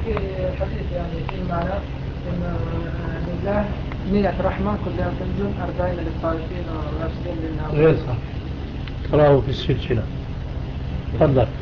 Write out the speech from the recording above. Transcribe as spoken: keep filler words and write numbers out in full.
في حديث يعني في معنى ان لله مئة رحمة كلها تنزل أربعين للطائفين وعشرين للناظرين. غير صح. تراه في السلسلة. تفضل.